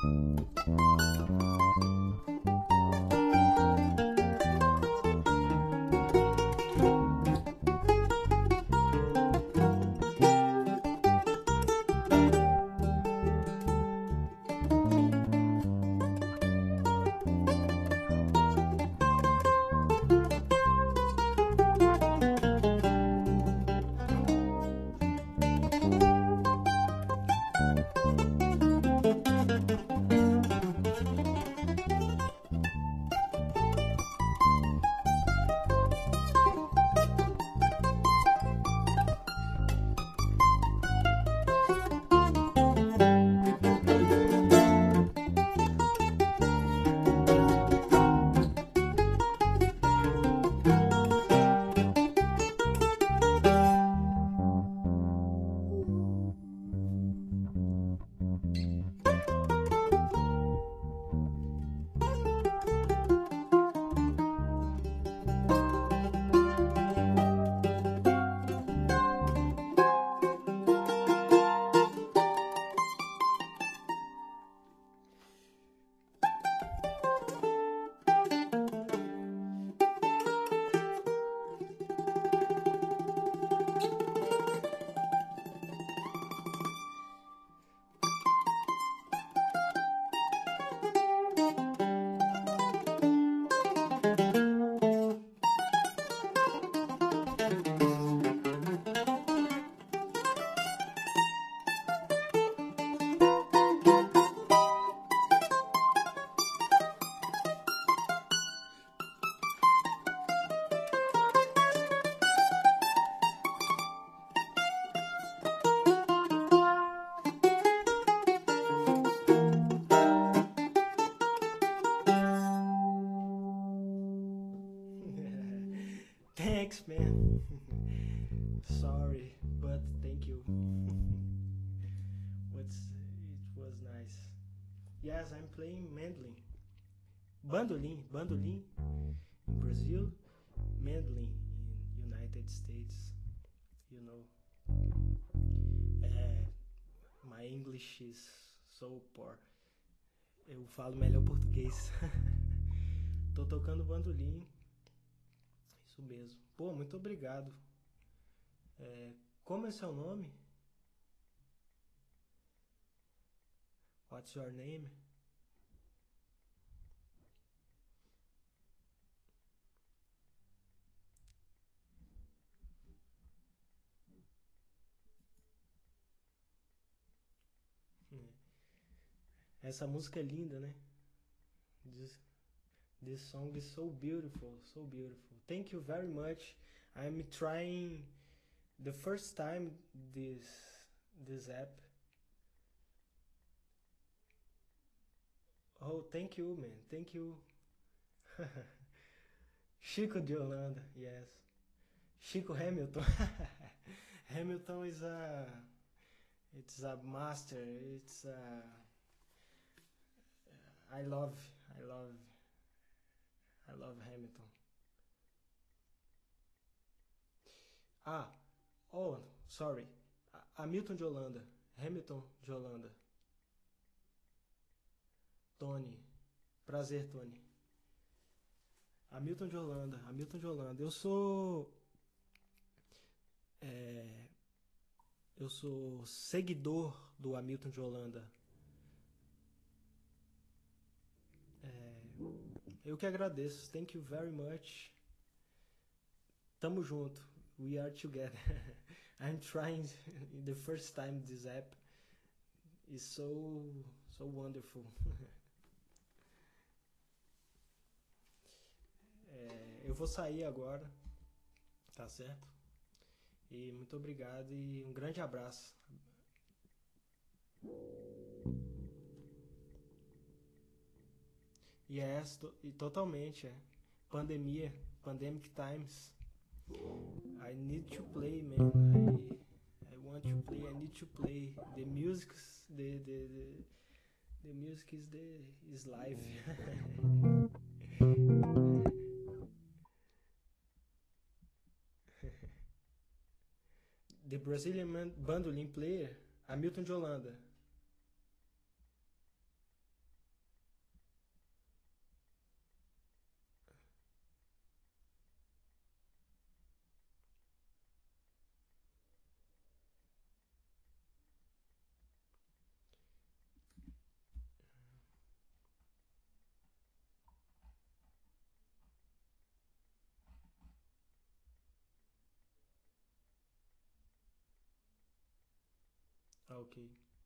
Thanks, man. Sorry, but thank you. It was nice. Yes, I'm playing mandolin. Bandolim in Brazil, mandolin in United States. You know, my English is so poor. Eu falo melhor português. Tô tocando bandolim. Isso mesmo. Pô, muito obrigado. Como é seu nome? What's your name? Essa música é linda, né? This song is so beautiful, so beautiful. Thank you very much. I'm trying the first time this app. Oh, thank you, man. Thank you. Chico de Holanda, yes. Chico Hamilton. Hamilton it's a master. I love Hamilton. Oh, sorry. Hamilton de Holanda. Hamilton de Holanda. Tony. Prazer, Tony. Hamilton de Holanda. Eu sou seguidor do Hamilton de Holanda. Eu que agradeço. Thank you very much. Tamo junto. We are together. I'm trying the first time this app is so wonderful. Eu vou sair agora, tá certo? E muito obrigado e um grande abraço. Yes, totalmente, pandemic times. I need to play, man. I want to play. I need to play. The music is live. The Brazilian bandolim player, Hamilton de Holanda. Ah, ok.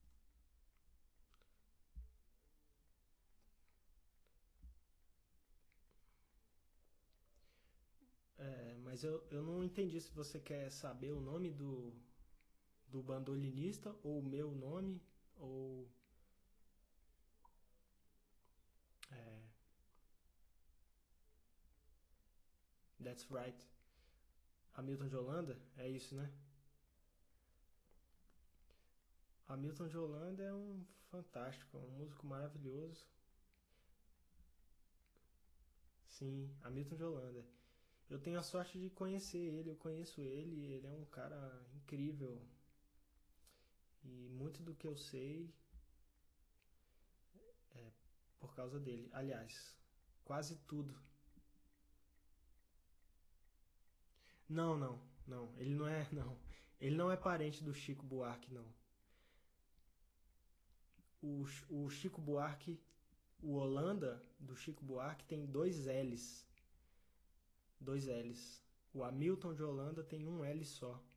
Mas eu não entendi se você quer saber o nome do bandolinista ou o meu nome ou. É, that's right. Hamilton de Holanda? É isso, né? Hamilton de Holanda é um fantástico, um músico maravilhoso. Sim, Hamilton de Holanda. Eu tenho a sorte de conhecer ele, eu conheço ele, ele é um cara incrível. E muito do que eu sei é por causa dele. Aliás, quase tudo. Não, não, não. Ele não é, não. Ele não é parente do Chico Buarque, não. O Chico Buarque, o Holanda do Chico Buarque tem dois L's. Dois L's. O Hamilton de Holanda tem um L só.